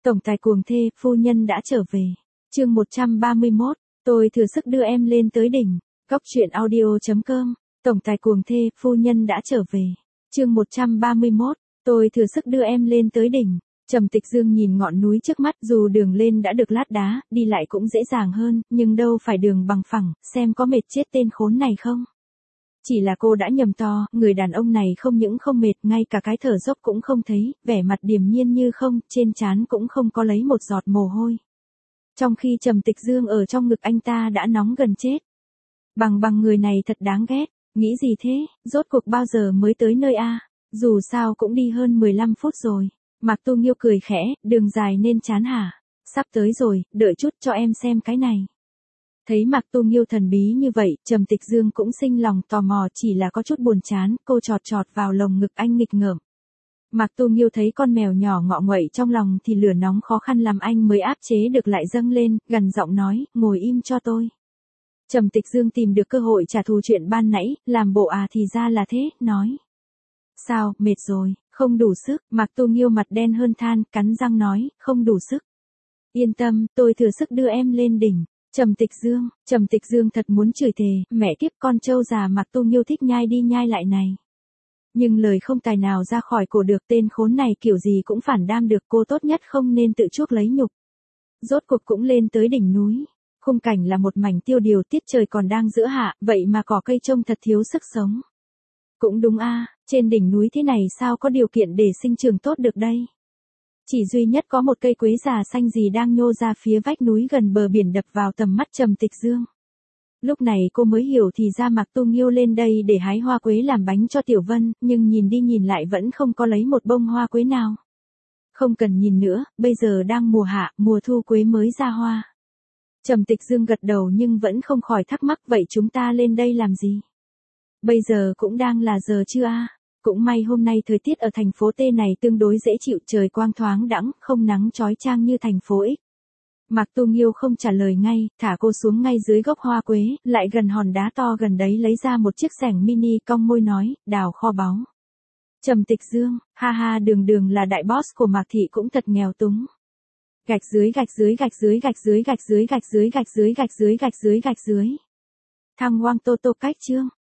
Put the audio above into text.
Tổng tài cuồng thê, phu nhân đã trở về. Chương 131, tôi thừa sức đưa em lên tới đỉnh. Góc truyện audio.com. Tổng tài cuồng thê, phu nhân đã trở về. Chương 131, tôi thừa sức đưa em lên tới đỉnh. Trầm Tịch Dương nhìn ngọn núi trước mắt, dù đường lên đã được lát đá, đi lại cũng dễ dàng hơn, nhưng đâu phải đường bằng phẳng, xem có mệt chết tên khốn này không. Chỉ là cô đã nhầm to, người đàn ông này không những không mệt, ngay cả cái thở dốc cũng không thấy, vẻ mặt điềm nhiên như không, trên trán cũng không có lấy một giọt mồ hôi. Trong khi Trầm Tịch Dương ở trong ngực anh ta đã nóng gần chết. Bằng người này thật đáng ghét, nghĩ gì thế, rốt cuộc bao giờ mới tới nơi a? Dù sao cũng đi hơn 15 phút rồi. Mạc Tu Nghiêu cười khẽ, đường dài nên chán hả? Sắp tới rồi, đợi chút cho em xem cái này. Thấy Mạc Tu Nghiêu thần bí như vậy, Trầm Tịch Dương cũng sinh lòng tò mò, chỉ là có chút buồn chán, cô chọt vào lồng ngực anh nghịch ngợm. Mạc Tu Nghiêu thấy con mèo nhỏ ngọ nguậy trong lòng thì lửa nóng khó khăn làm anh mới áp chế được lại dâng lên, gần giọng nói, ngồi im cho tôi. Trầm Tịch Dương tìm được cơ hội trả thù chuyện ban nãy, làm bộ thì ra là thế, nói. Sao, mệt rồi, không đủ sức, Mạc Tu Nghiêu mặt đen hơn than, cắn răng nói, không đủ sức. Yên tâm, tôi thừa sức đưa em lên đỉnh. Trầm Tịch Dương thật muốn chửi thề, mẹ kiếp con trâu già Mạc Tu Nghiêu thích nhai đi nhai lại này. Nhưng lời không tài nào ra khỏi cổ được, tên khốn này kiểu gì cũng phản đam được, cô tốt nhất không nên tự chuốc lấy nhục. Rốt cuộc cũng lên tới đỉnh núi. Khung cảnh là một mảnh tiêu điều, tiết trời còn đang giữa hạ, vậy mà cỏ cây trông thật thiếu sức sống. Cũng đúng trên đỉnh núi thế này sao có điều kiện để sinh trưởng tốt được đây. Chỉ duy nhất có một cây quế già xanh gì đang nhô ra phía vách núi gần bờ biển đập vào tầm mắt Trầm Tịch Dương. Lúc này cô mới hiểu thì ra Mạc Tu Nghiêu lên đây để hái hoa quế làm bánh cho Tiểu Vân, nhưng nhìn đi nhìn lại vẫn không có lấy một bông hoa quế nào. Không cần nhìn nữa, bây giờ đang mùa hạ, mùa thu quế mới ra hoa. Trầm Tịch Dương gật đầu nhưng vẫn không khỏi thắc mắc, vậy chúng ta lên đây làm gì? Bây giờ cũng đang là giờ trưa Cũng may hôm nay thời tiết ở thành phố T này tương đối dễ chịu, trời quang thoáng đãng, không nắng chói chang như thành phố X. Mạc Tu Nghiêu không trả lời ngay, thả cô xuống ngay dưới gốc hoa quế, lại gần hòn đá to gần đấy lấy ra một chiếc xẻng mini, cong môi nói, đào kho báu. Trầm Tịch Dương, ha đường là đại boss của Mạc Thị cũng thật nghèo túng. Gạch dưới. Thăng Hoang Tô Tô cách chương.